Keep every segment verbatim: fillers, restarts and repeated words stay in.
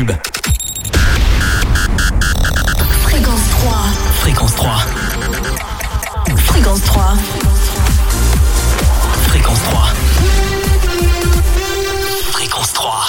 pub. Fréquence trois. Fréquence trois. Fréquence trois. Fréquence trois. Fréquence trois.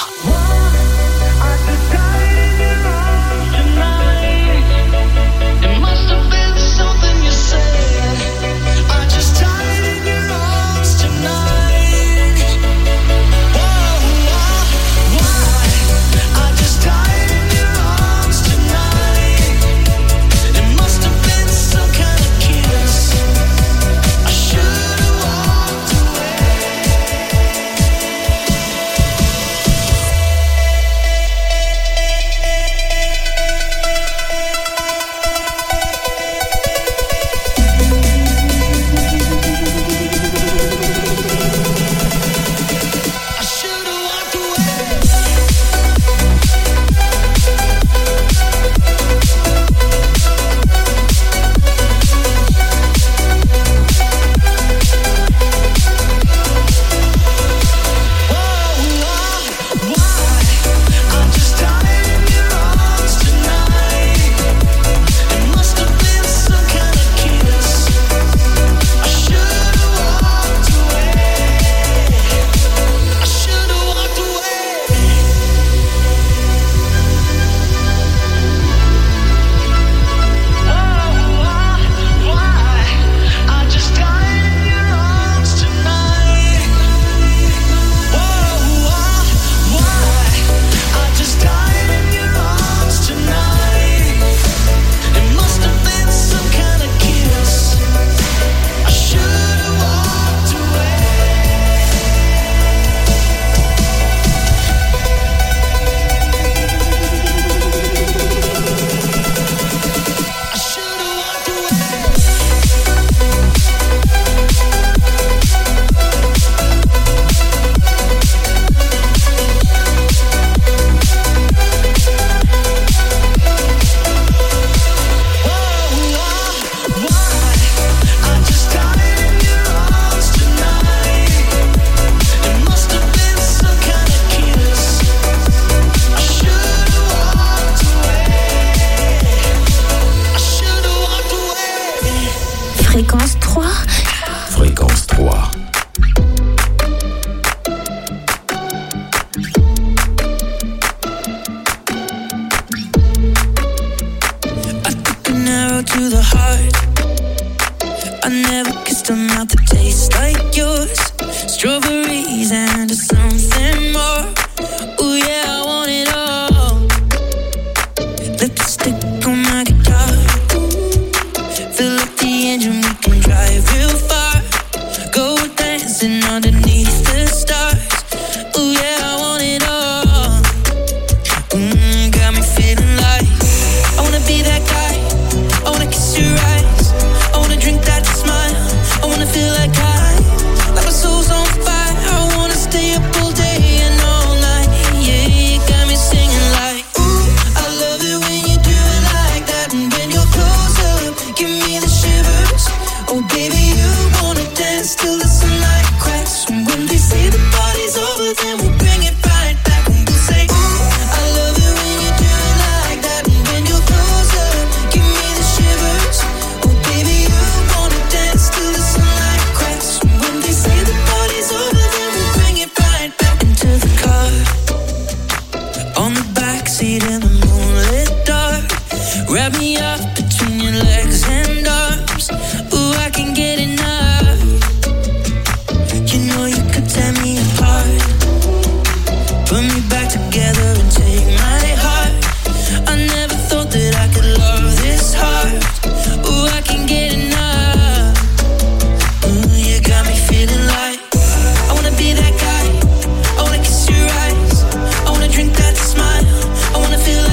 Feel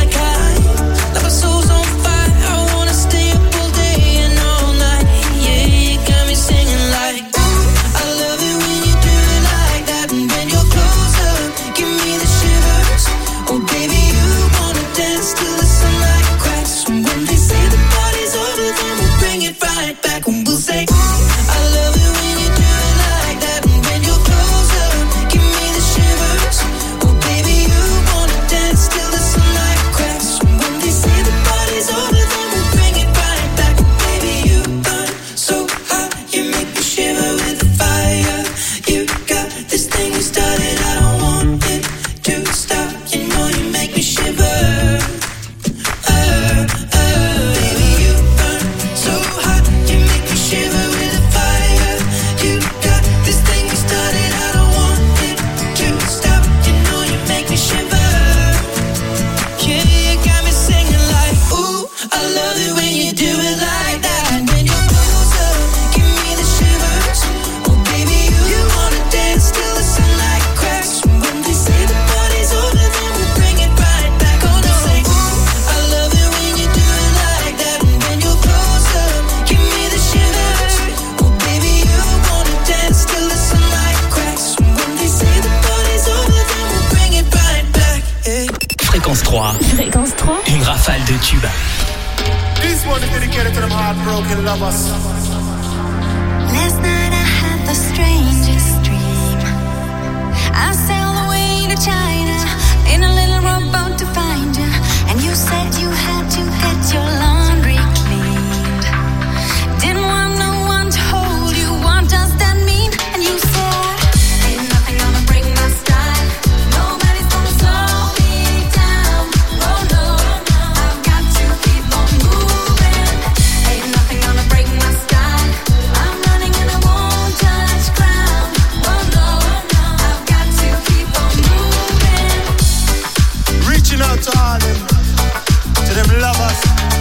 do it like that. And when you're closer, give me the shivers. Oh baby, you, you wanna dance till the sunlight cracks. When they say the party's over, then we'll bring it right back. Oh no, say, ooh, I love it when you do it like that. And when you're closer, give me the shivers. Oh baby, you wanna dance till the sunlight cracks. When they say the party's over, then we'll bring it right back. Hey. Fréquence trois. Fréquence trois. Une rafale de tubes. This one is dedicated to them heartbroken lovers. Last night I had the strangest dream. I sailed away to China in a little rowboat to find you. And you said you had to get your laundry cleaned. Didn't want no one to hold you. What does that mean? And you said, ain't nothing gonna break my style. Nobody's gonna slow me down. Oh no, I've got to keep on moving. Ain't nothing gonna break my style. I'm running and I won't touch ground. Oh no, I've got to keep on moving. Reaching out to all them, to them lovers.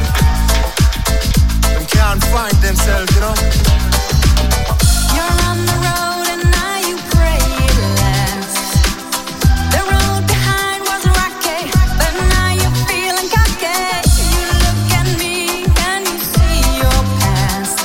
Them can't find themselves, you know. You're on the road and now you pray it lasts. The road behind was rocky, but now you're feeling cocky. You look at me and you see your past.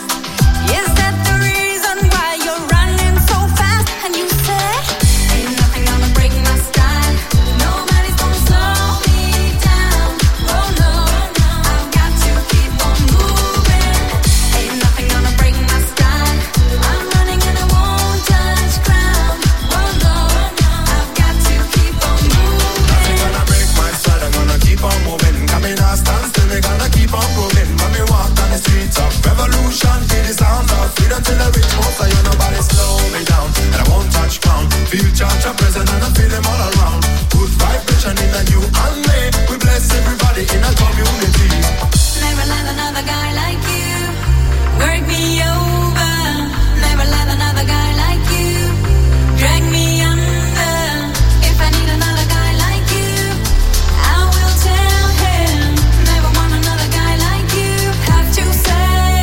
Is that the reason why you're running so fast? And you say, ain't nothing gonna break my style. Nobody's gonna slow me down. Oh no, I've got to keep on moving. Ain't nothing gonna break my style. I'm running and I won't touch ground. Oh no, I've got to keep on moving. Nothing gonna break my stride, I'm gonna keep on moving. Got me not stand still, me gonna keep on proving. When me walk down the streets of revolution, feel the sound of freedom till I reach home. So you nobody slow me down, and I won't touch ground. Feel charge of present and I feel them all around. Good vibration in a you and me. We bless everybody in a community. Never let another guy like you work me over. Never let another guy like you drag me under. If I need another guy like you, I will tell him. Never want another guy like you. Have to say,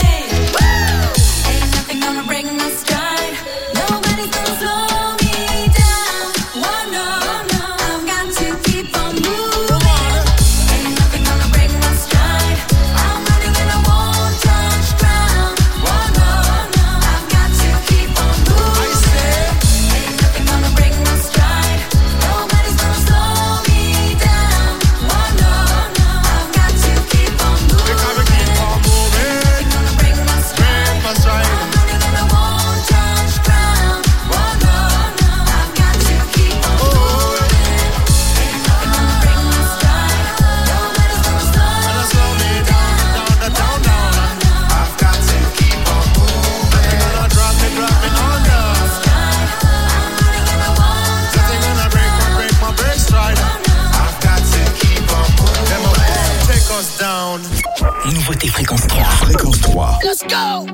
woo! Ain't nothing gonna break my stride. Nobody's gonna slow me down. Oh no, I've got to keep on moving. Ain't nothing gonna break my stride. I'm running and I won't touch ground. Oh no, I've got to keep on moving. Ain't nothing gonna break my stride. Nobody's gonna slow me down. Oh no, I've got to keep on moving. Because we keep on moving. Ain't nothing gonna break my stride. Break my stride. I'm running and I won't touch ground. Oh no, I've got to keep on moving. Ain't nothing gonna break my stride. Nobody's gonna slow Slow me down, down, down, down. I've got to keep on moving. Nothing gonna drop me, drop me under. Nothing gonna break my, break my break stride. I've got to keep on moving. Them will take us down. Nouveauté Fréquence trois. Fréquence trois. Let's go.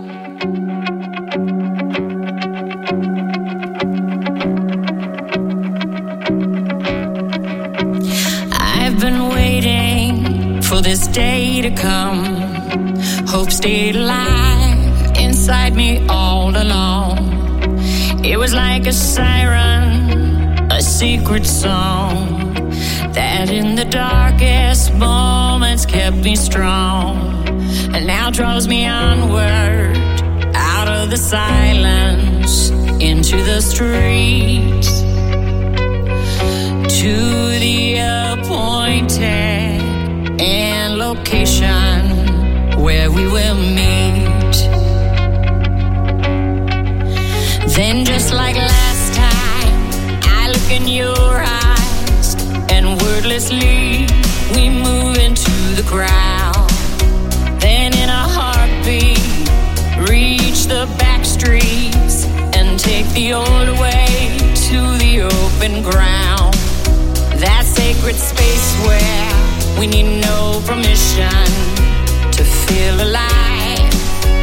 I've been waiting for this day to come. Hope stayed alive inside me all along. It was like a siren, a secret song that in the darkest moments kept me strong. And now draws me onward out of the silence into the streets, to the appointed and location where we will meet. Then just like last time, I look in your eyes and wordlessly we move into the crowd. Then in a heartbeat reach the back streets and take the old way to the open ground. That sacred space where we need no permission to feel alive,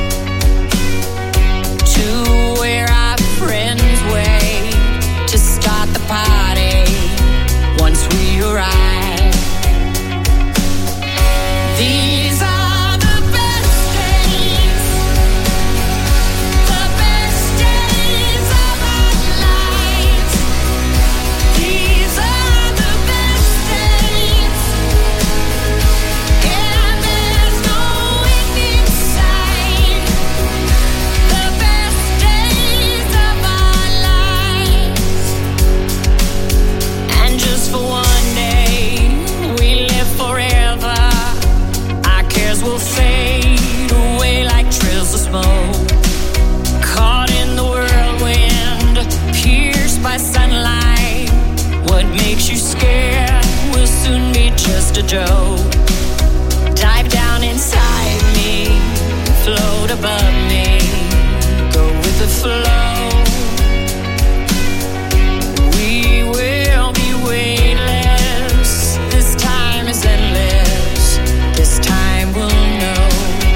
to where our friends wait to start the party once we arrive. These are the best dough. Dive down inside me, float above me, go with the flow. We will be weightless. This time is endless. This time we'll know.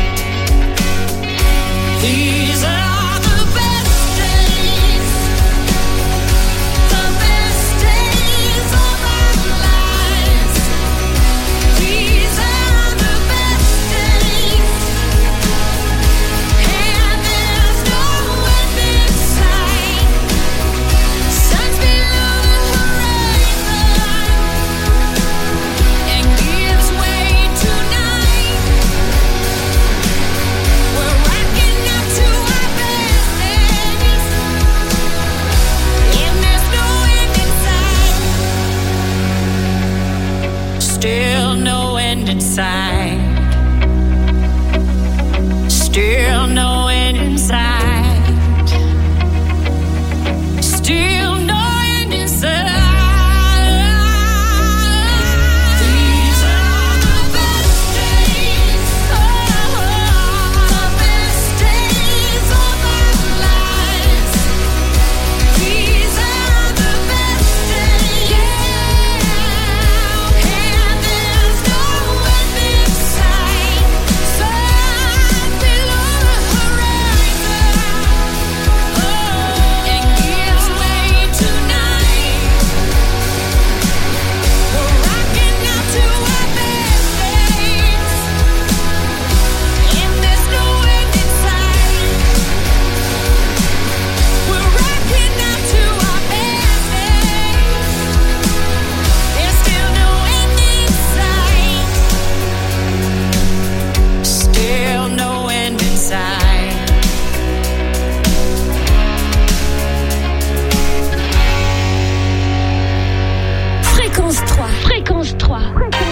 These are the best days, the best days of our lives. These are the best days, and there's no end in sight. Sun's below the horizon and gives way tonight. We're rocking up to our best days, and there's no end in sight. Still no end in sight. Still no end in sight. Still no end in sight. These are the best days, oh, the best days of our lives. These are the best days, yeah, and there's no end in sight. Sun below the horizon, oh, and gives way tonight. We're rocking out to our best days, and there's no end in sight. We're rocking out to our best days. There's still no end in sight. Still no end in sight. Fréquence trois. Fréquence trois.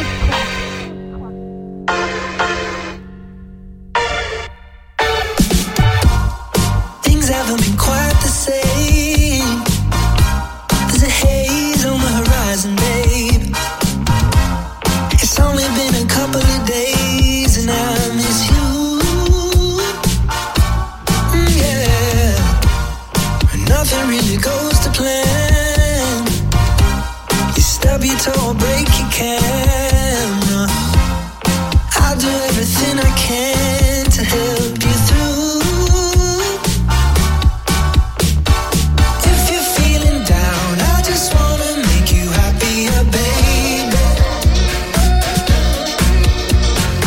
Things haven't been quite the same. There's a haze on the horizon, babe. It's only been a couple of days and I miss you. Mm, yeah. Nothing really goes to plan. You stub your toe or break your camera. I'll do everything I can to help you through. If you're feeling down, I just wanna make you happier, baby.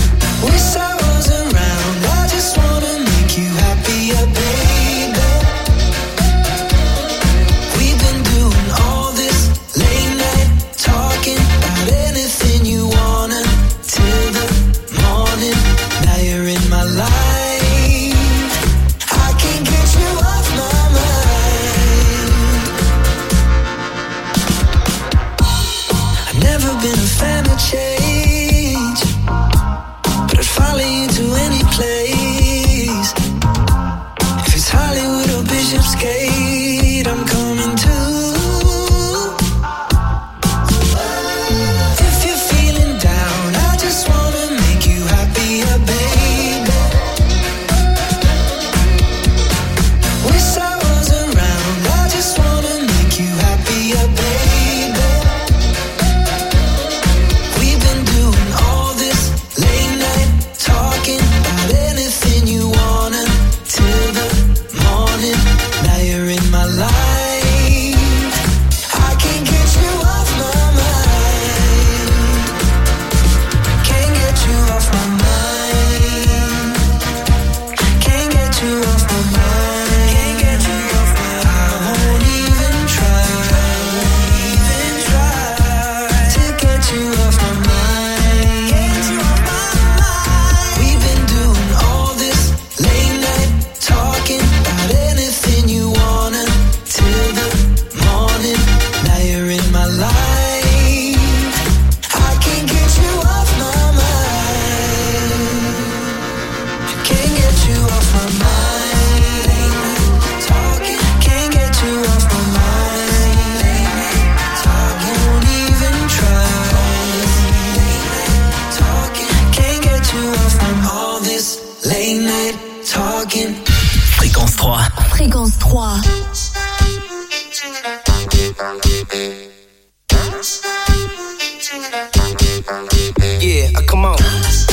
late night talking. Fréquence trois. Fréquence trois. Yeah, uh, come on.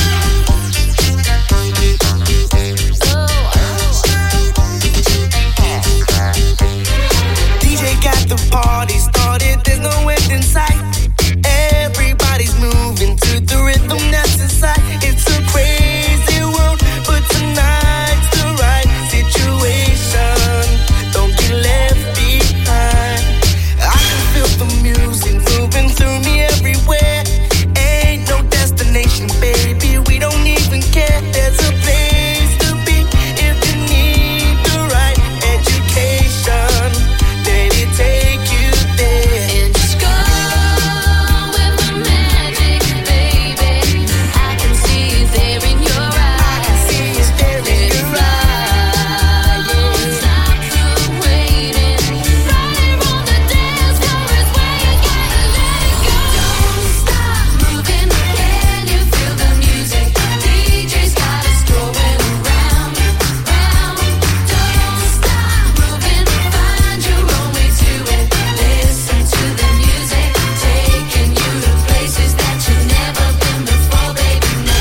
D J got the party started, there's no end in sight. Everybody's moving to the rhythm that's inside. It's a crazy world, but tonight's the right situation. Don't get left behind. I can feel the music moving through me everywhere. Ain't no destination, baby, we don't even care. There's a place to be if you need the right education. Let it take you there. And just go with the magic, baby. I can see it there in your eyes. I can see it there in your eyes. Don't stop the waiting. Right here on the dance floor is where you gotta let it go. Don't stop moving. Can you feel the music? D J's got us going around, round. Don't stop moving. Find your own way to it. Listen to the music, taking you to places that you've never been before, baby. Now.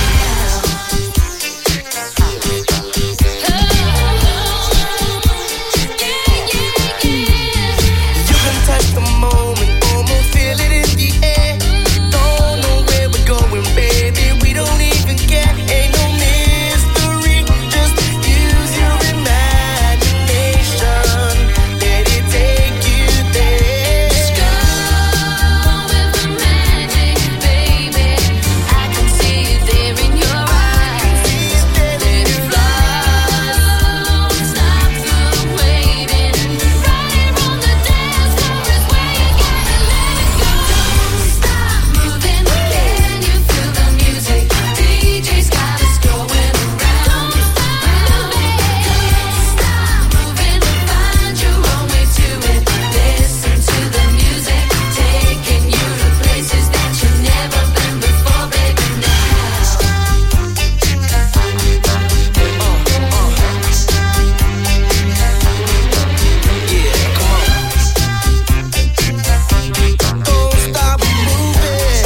You can touch the moment, almost feel it in the air. Don't know where we're going, baby, we don't even care. Ain't no mystery, just use your imagination. Let it take you there. Just go with the magic, baby. I can see it there in your eyes. Let it fly. Don't stop the waiting. Right here on the dance floor is where you gotta let it go. Don't stop moving. Can you feel the music? D J's got us going around, round. Don't stop moving. Find your own way to it. Listen to the music, taking you to places that you've never been before, baby. Now. Yeah, come on. Don't stop moving.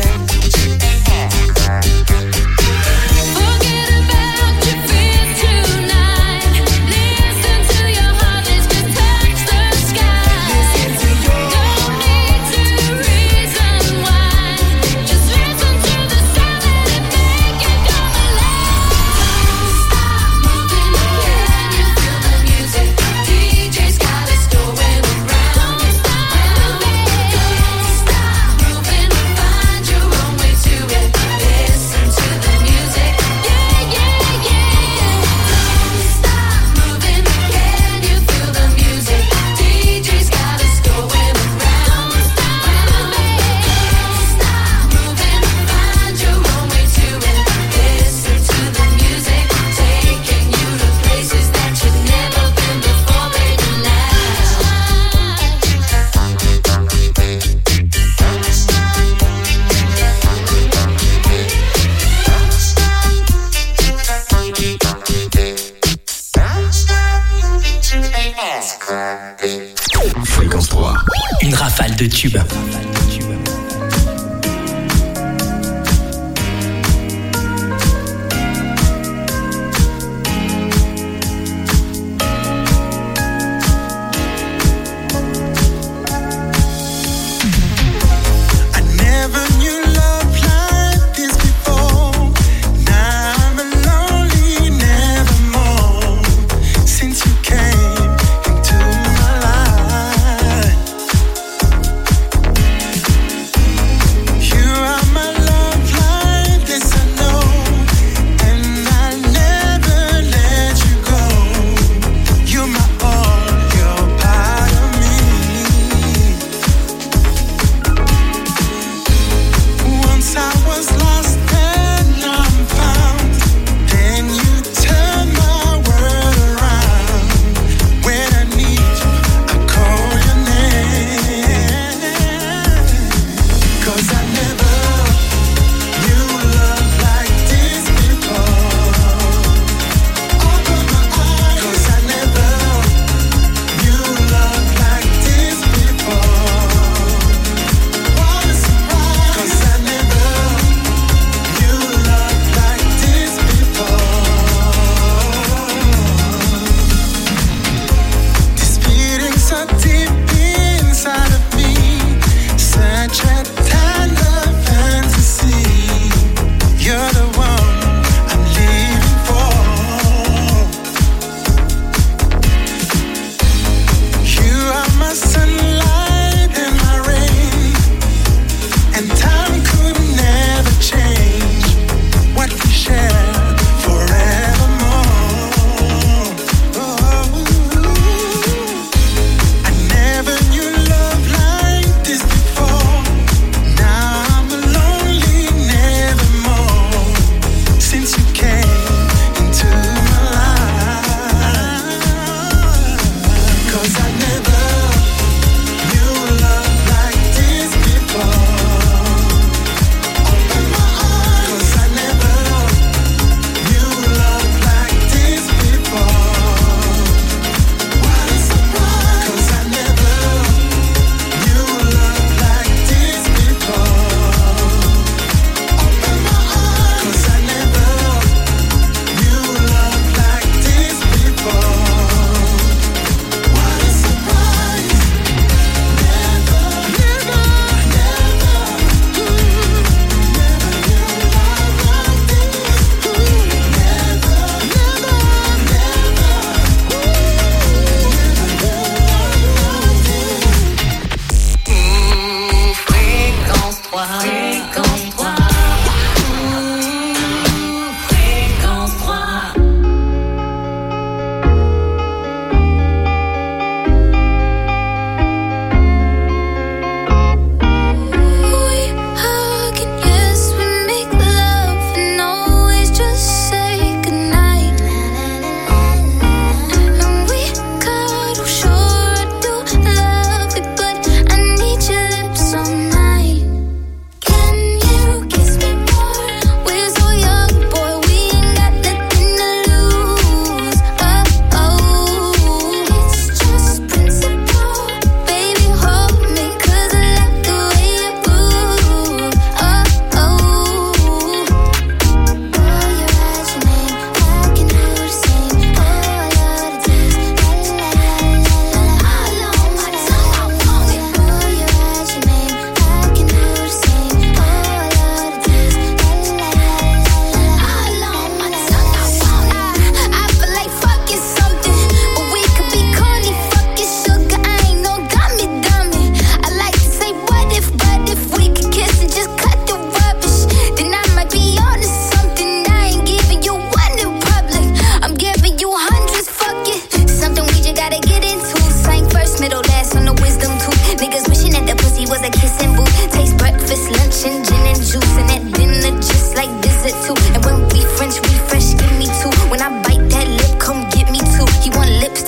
Forget about your fears tonight. Listen to your heart, let's just touch the sky. Listen to your No need to reason why. Just listen to the sound, let it make you come alive. Stop moving, can you feel the music? D J's got us going around, round. Don't stop moving, find your own way to it. Listen to the music, yeah, yeah, yeah. Don't stop moving, can you feel the music? D J's got us going around, round. Don't stop moving, find your own way to it. Listen to the music, taking you to places that you've never been before, baby. Now. Fréquence trois. Une rafale de tubes. I never knew love like this before. Now I'm lonely, nevermore. Since you came into my life,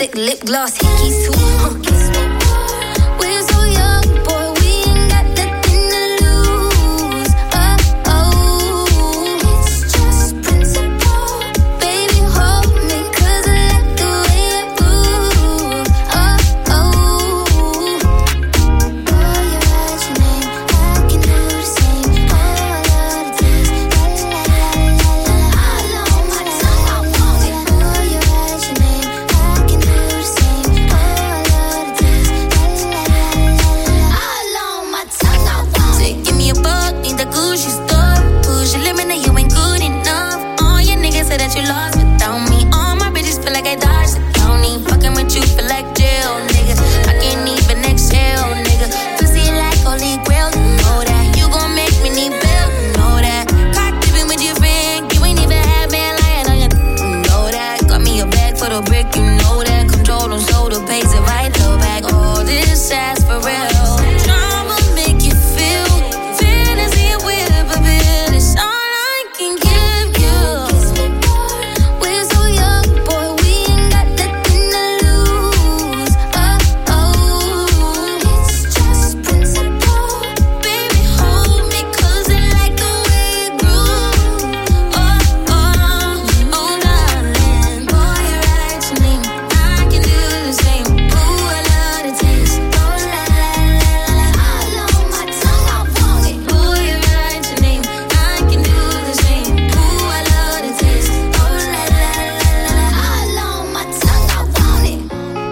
lipstick, lip gloss, hickeys too. Huh. We're so young, boy, we ain't got nothing to lose. Oh, oh, it's just principle. Baby, hold me, 'cause I like the way it moves. Oh, oh, boy, you write your name, I can do the same. Oh, I love the taste. La la la la la la. All on my tongue, I want it. Boy, you write your name, I can do the same. Oh, I love the taste. La la la la la. All on my tongue, I want it. Give me a buck, need the Gucci store. Push your limit, now you ain't good enough. All your niggas say that you lost without me. All my bitches feel like I dodged the county. Fucking with you feel like jail, nigga. I can't even exhale, nigga. Pussy like holy grail, you know that. You gon' make me need bail, you know that. Caught dipping with your friend, you ain't even had man lying on your, you know that. Got me a bag for the brick, you know that. Control on shoulder, pays it right though back. All this ass for real. Drama make you feel, fantasy with a bill. It's all I can give you. We're so young, boy, we ain't got nothing to lose. Oh, oh, it's just principle. Baby, hold me, 'cause I like the way it groove. Oh, oh, oh, darling. Boy, you write your name, I can do the same. Ooh, I love the taste. Oh, la, la, la, la, la. All on my tongue, I want it. Boy, you write your name, I can do the same. Ooh, I love the taste. Oh, la, la, la, la, la. All on my tongue, I want it.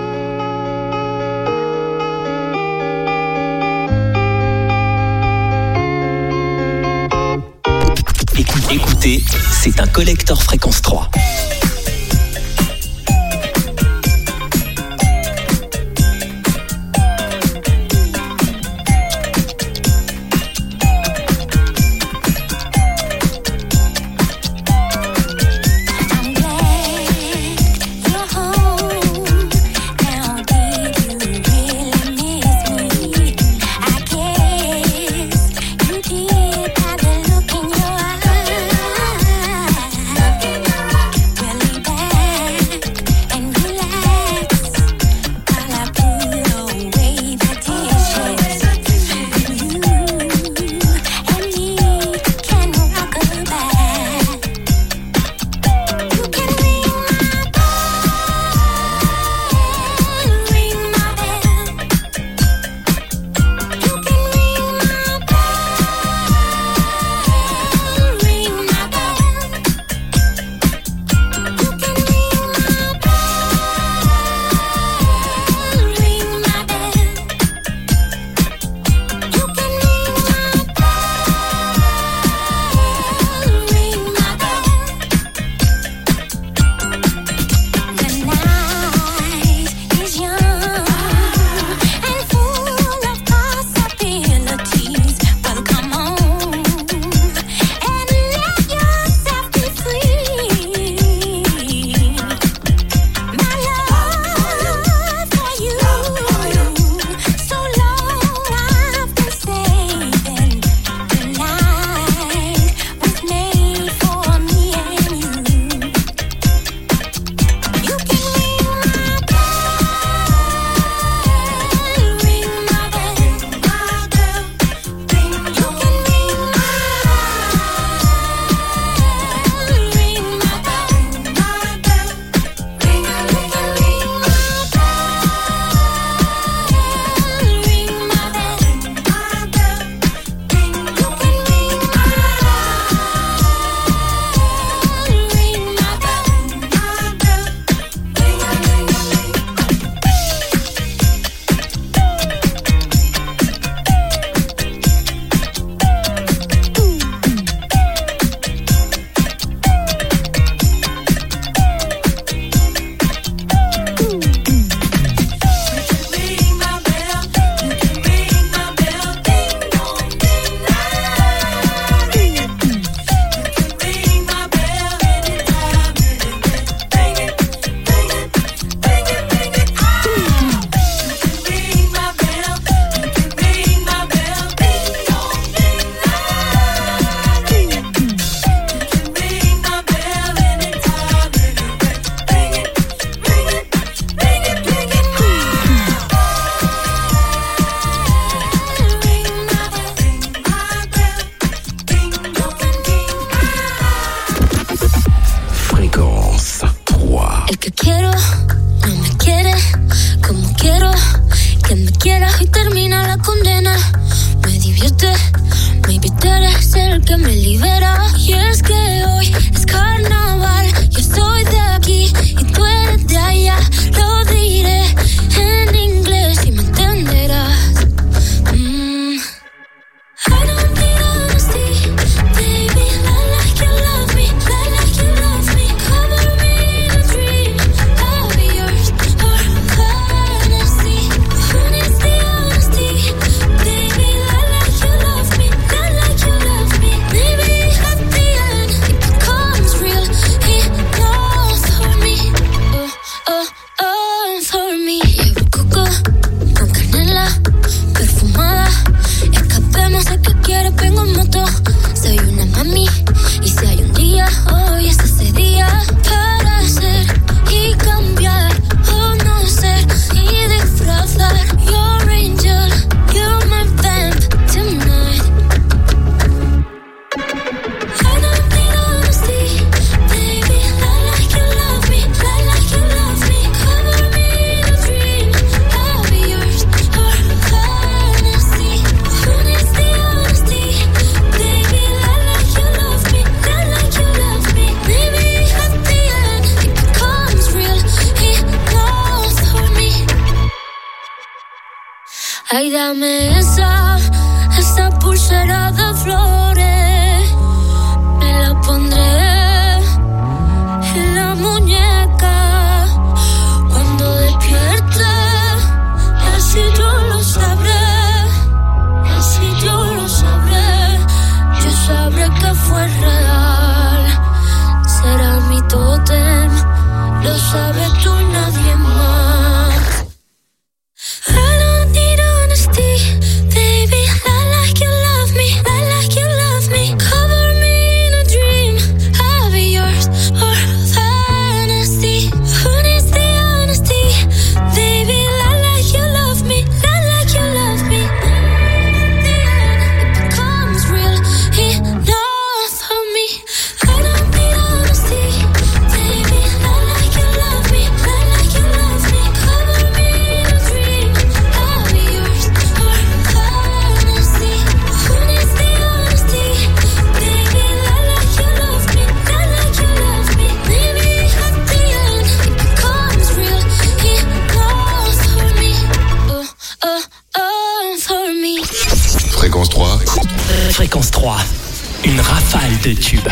Écoutez, écoutez, c'est un collector fréquence trois. I'm glad you're home. Now, did you really miss me? I guess you did by the look in your eyes. Well, quiero, no me quiere como quiero que me quieras y termina la condena. Me divierte, maybe tú eres el que me libera. Y es que hoy es carnaval, yo soy de aquí y tú eres de allá. Lo diré en inglés y me entenderás. Mm. I don't need honesty, baby. I like you love me, I like you love me. Cover me in a dream, I'll be yours for fantasy. Who needs the honesty, baby? I like you love me, I like you love me. Maybe at the end it becomes real enough for me. Oh, oh, oh, for me. Llevo coco con canela perfumada. Escapemos a que quiero, vengo en moto. Soy una mami y si hay un día, hoy es ese día para ser y cambiar o no ser y disfrazar. Your angel, you're my vamp tonight. I don't need honesty, baby. I like you love me, I like you love me. Cover me in a dream, I'll be yours for fantasy. Who needs the honesty, baby? I like you love me, I like you love me. Maybe at the end it becomes real enough for me. Ay, dame esa, esa pulsera de flores. Me la pondré en la muñeca cuando despierte. Así yo lo sabré, así yo lo sabré. Yo sabré que fue real. Será mi tótem, lo sabes tú, nadie más. I don't need honesty, baby. I like you love me, I like you love me. Cover me in a dream, I'll be yours for fantasy. Who needs the honesty, baby? I like you love me, I like you love me. At the end it becomes real enough for me. I don't need honesty, baby. I like you love me, I like you love me. Cover me in a dream, I'll be yours for fantasy. Who needs the honesty, baby? I like you love me, I like you love me. Maybe at the end it becomes real enough for me. Oh, oh, oh, for me. Fréquence trois. Fréquence trois, une rafale de tubes.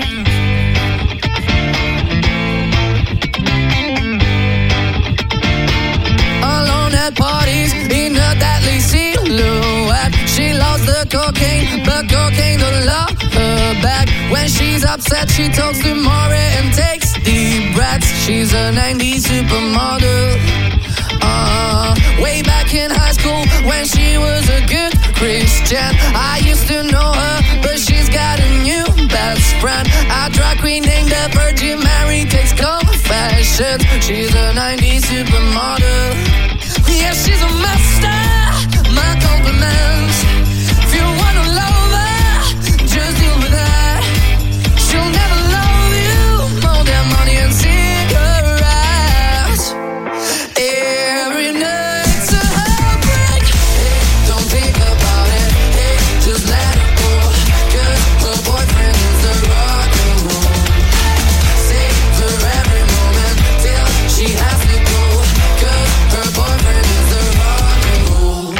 Alone at parties in a deadly silhouette. She loves the cocaine, but cocaine don't love her back. When she's upset, she talks to Maury and takes deep breaths. She's a nineties supermodel. Uh, way back in high school when she was a good Christian. I used to know her, but she's got a new best friend. A drag queen named the Virgin Mary takes confessions. She's a nineties supermodel. Yeah, she's a master. My compliments. If you wanna love her, just deal with her. She'll never love you more than money and cigarettes. Every night's a heartbreak. Hey, don't think about it. Hey, just let it go. 'Cause her boyfriend is the rock and roll. Save her every moment till she has to go. 'Cause her boyfriend is the rock and roll.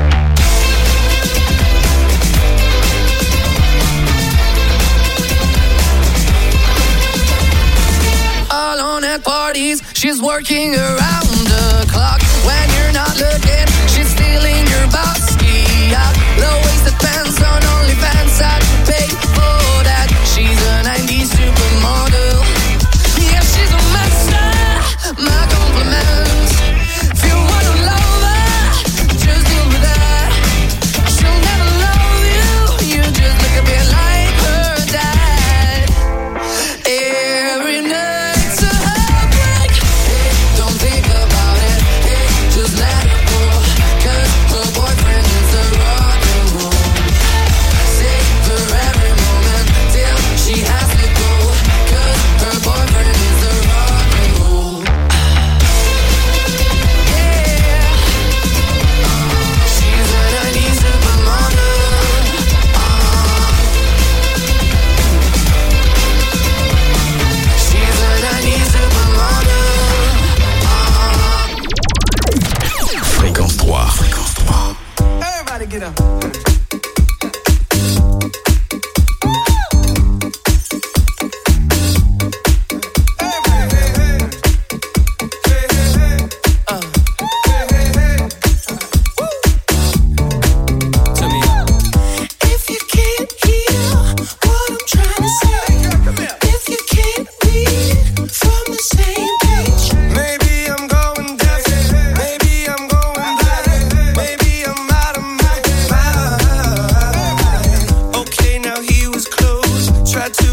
Alone at parties, she's working around the clock. When you're not looking, she's stealing your bossy out. Low-waisted pants on OnlyFans, I'd pay for that. She's a nineties supermodel. Yeah, she's a master. My compliments. If you wanna love her, just deal with her. She'll never love you. You just look a bit like her dad. Every night's a heartbreak. Hey, don't think about it. Hey, just let it go.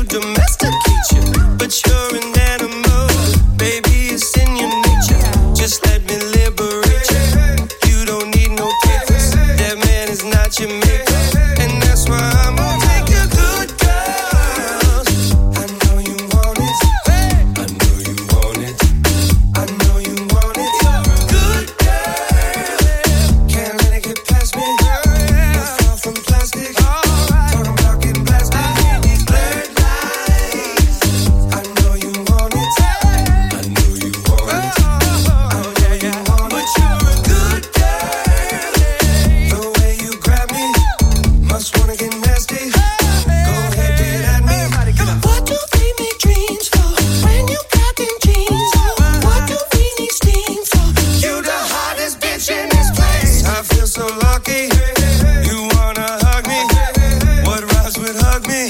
to domesticate you, but you're an animal. Baby, it's in your nature. Just let me liberate you. You don't need no papers. That man is not your maker, and that's why I'm gonna take you good girls. I know you want it. I know you want it. I know you want it. Good girl. Can't let it get past me. Not far from plastic. Talking about getting blasted. These blurred lines. I know you want it. I know you want it. I know you want it. But you're a good girl. The way you grab me, must wanna get nasty. Go ahead, get at me. What do we make dreams for when you got them jeans on? What do we need steam for? You the hottest bitch in this place. I feel so lucky. You wanna hug me? What rhymes with hug me?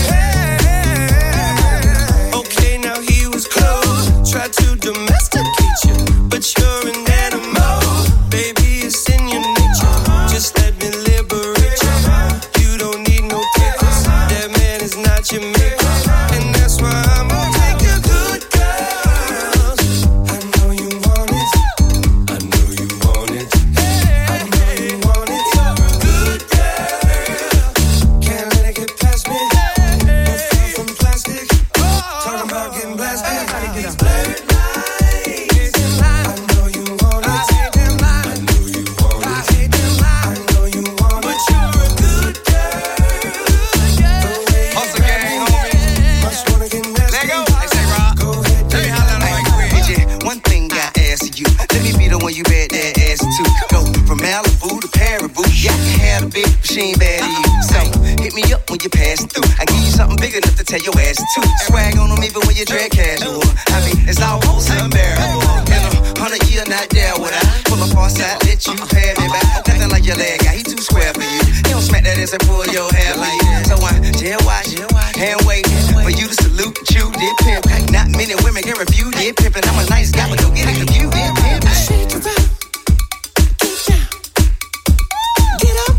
Okay, now he was close. Tried to domesticate you, but you're an animal. Baby, it's in your nature. Just let me liberate you. You don't need no papers. That man is not your maker, and that's why I'm gonna take you good girls. I know you want it. I know you want it. I know you want it. Good girl. Can't let it get past me. No far from plastic. Talking about getting blasted. These blurred lines. I know you want it. I know you want it. I know you want it. But you're a good girl. The way you Hustle gang, homie. must wanna get nasty. Let go. Hey, say, Rob. Go ahead, Let me get holler at like me. quick. D J, one thing I ask you. Let me be the one you bet that ass to. Go from Malibu to Paribu. Yeah, I can have a big machine bad to you. So hit me up when you're passing through. I give you something big enough to tell your ass to. Swag on them even when you dress casual. I mean, it's almost unbearable. In a hundred year, not there would I pull up on side, let you pay me back. Nothing like your leg guy, he too square for you. He don't smack that ass and pull your hair like that. So I jail watch, hand wait for you to salute and chew, did pimp. Not many women can refuse, did pimpin'. I'm a nice guy, but don't get it confused, did pimp. Shake it up, get down, get up.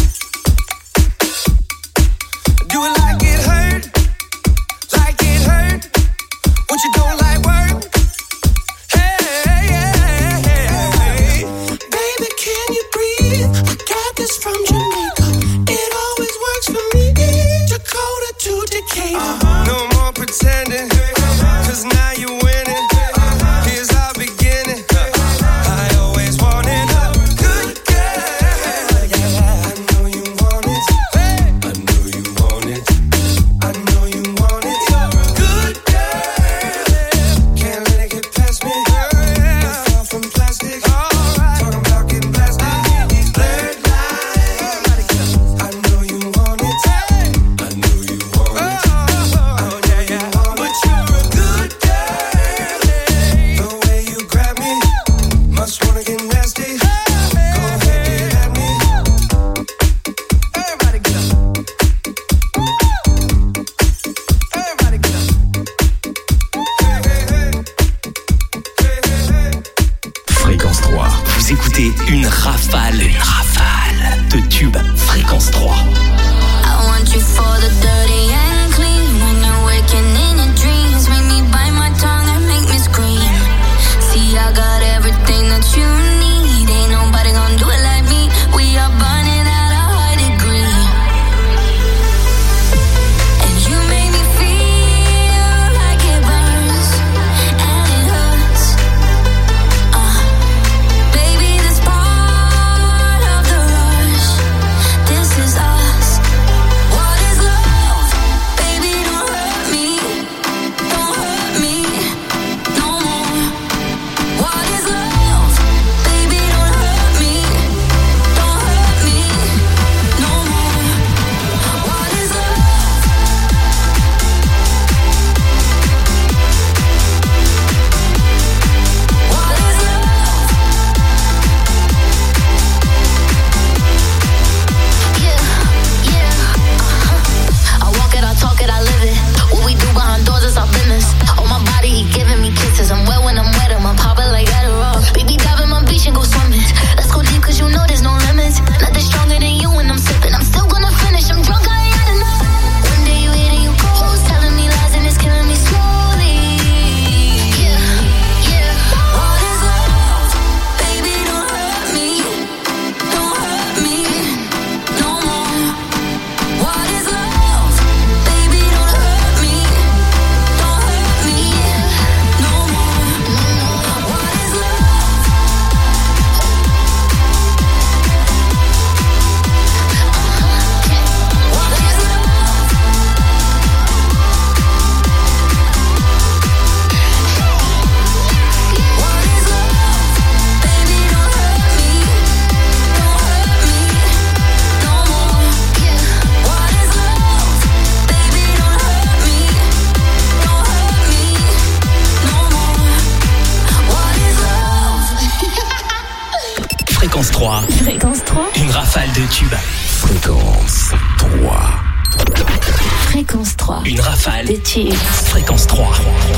Do it like it hurt, like it hurt. What you don't like work? Hey, hey, hey, baby, can you breathe? I got this from Jamaica. It always works for me. Dakota to Decatur. No more pretending, 'cause now you're winning. Here's our beginning. I always wanted a good girl. I know you want it. I know you want it. I know you want it. Good girl. Can't let it get past me. Not far from plastic. Talking about getting blasted. These blurred lines. I know you want it. I know you want it. I know you want it. But you're a good girl. The way you grab me, must wanna get nasty. Go ahead, get at me. Everybody get up. Everybody get up. Hey, hey, hey. Hey, hey, hey. Fréquence trois. Vous écoutez une rafale, une rafale de tubes. Fréquence trois. I want you for the dirty and clean. When you're waking in your dreams, make me bite my tongue and make me scream. See, I got everything that you need. Ain't nobody gonna do it like me. We are burning at a high degree. And you make me feel like it burns and it hurts. Uh, baby, this part of the rush. This is our trois. Fréquence trois. Une rafale de tubes. Fréquence trois. Fréquence trois. Une rafale de tubes. Fréquence trois.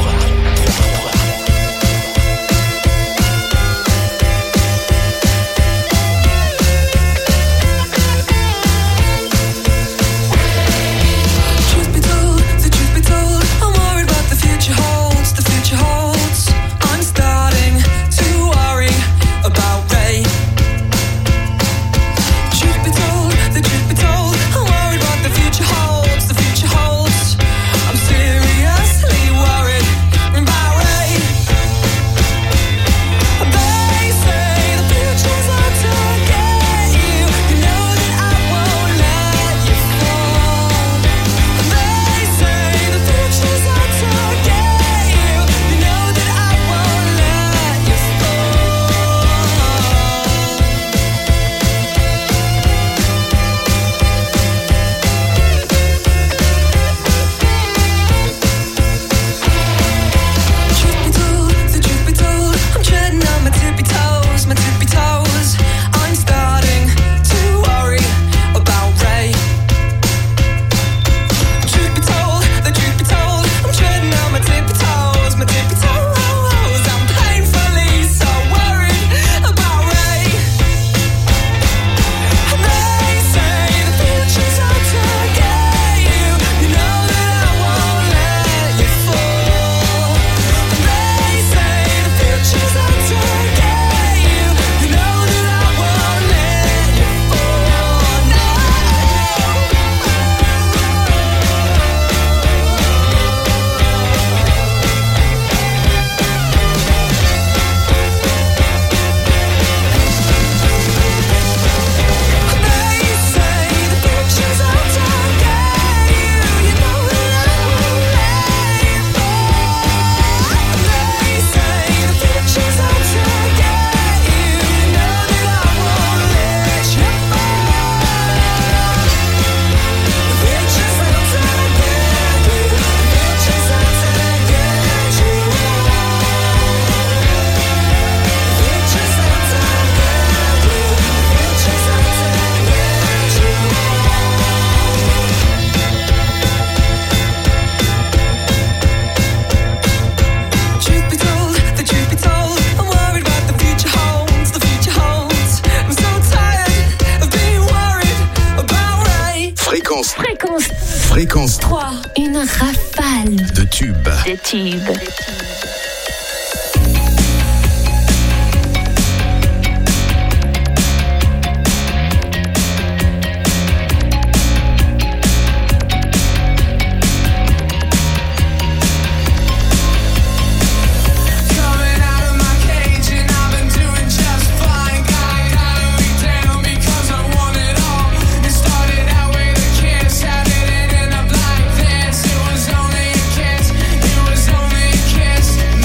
Fréquence trois. Une rafale de tubes. De tubes. It was only a kiss.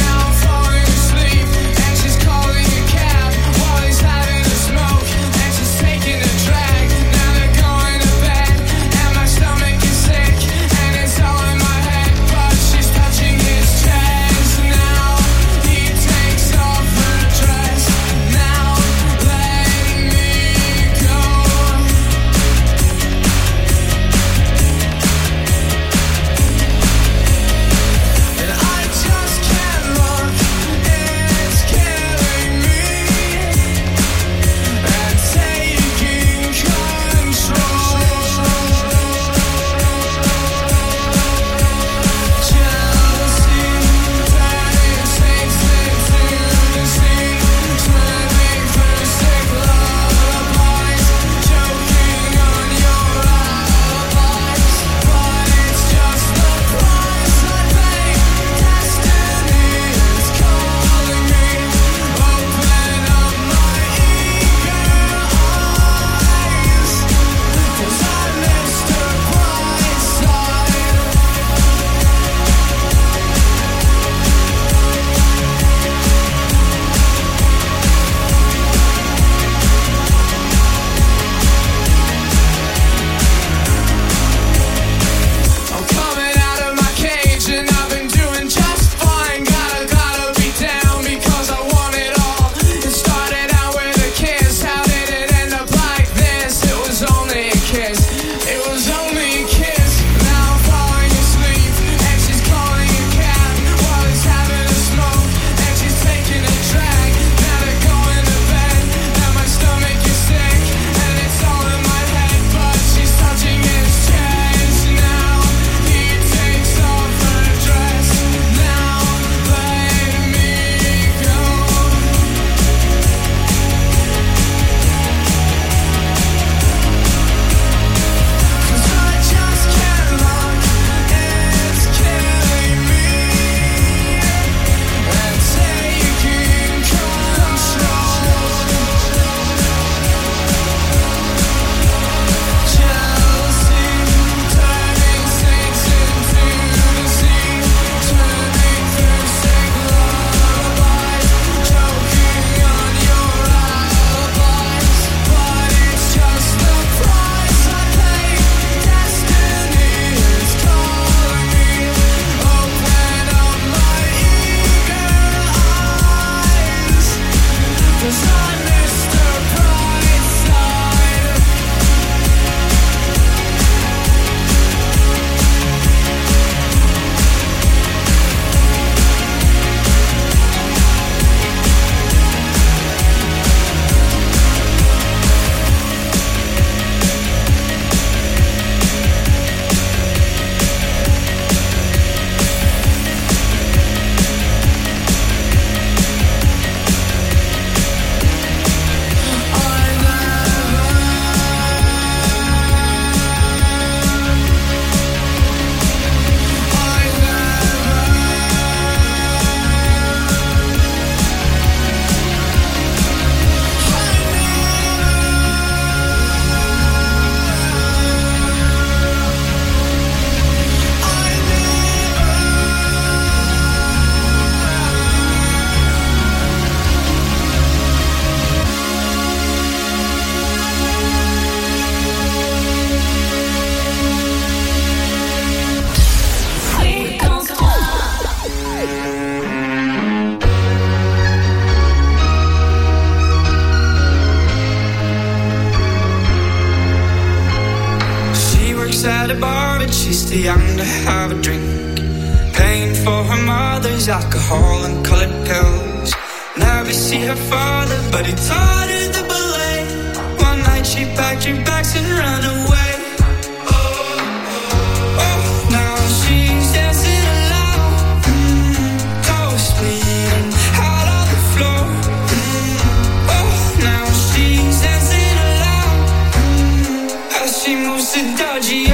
she's too young to have a drink. Paying for her mother's alcohol and colored pills. Never see her father, but he taught her the ballet. One night she packed her bags and ran away. Oh, oh, now she's dancing alone, mm, toes bleeding out on the floor. Mm, oh, now she's dancing alone, mm, as she moves to Dodgy.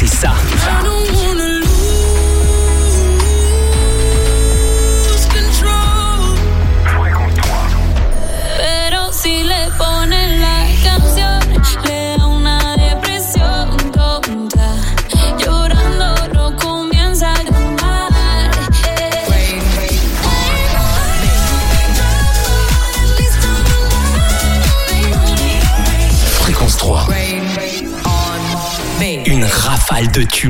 c'est ça. I don't wanna lose control. Pero si le ponen la canción, le da una depresión tonta. Llorando no comienza a llamar. Fréquence trois. Une rafale de tubes.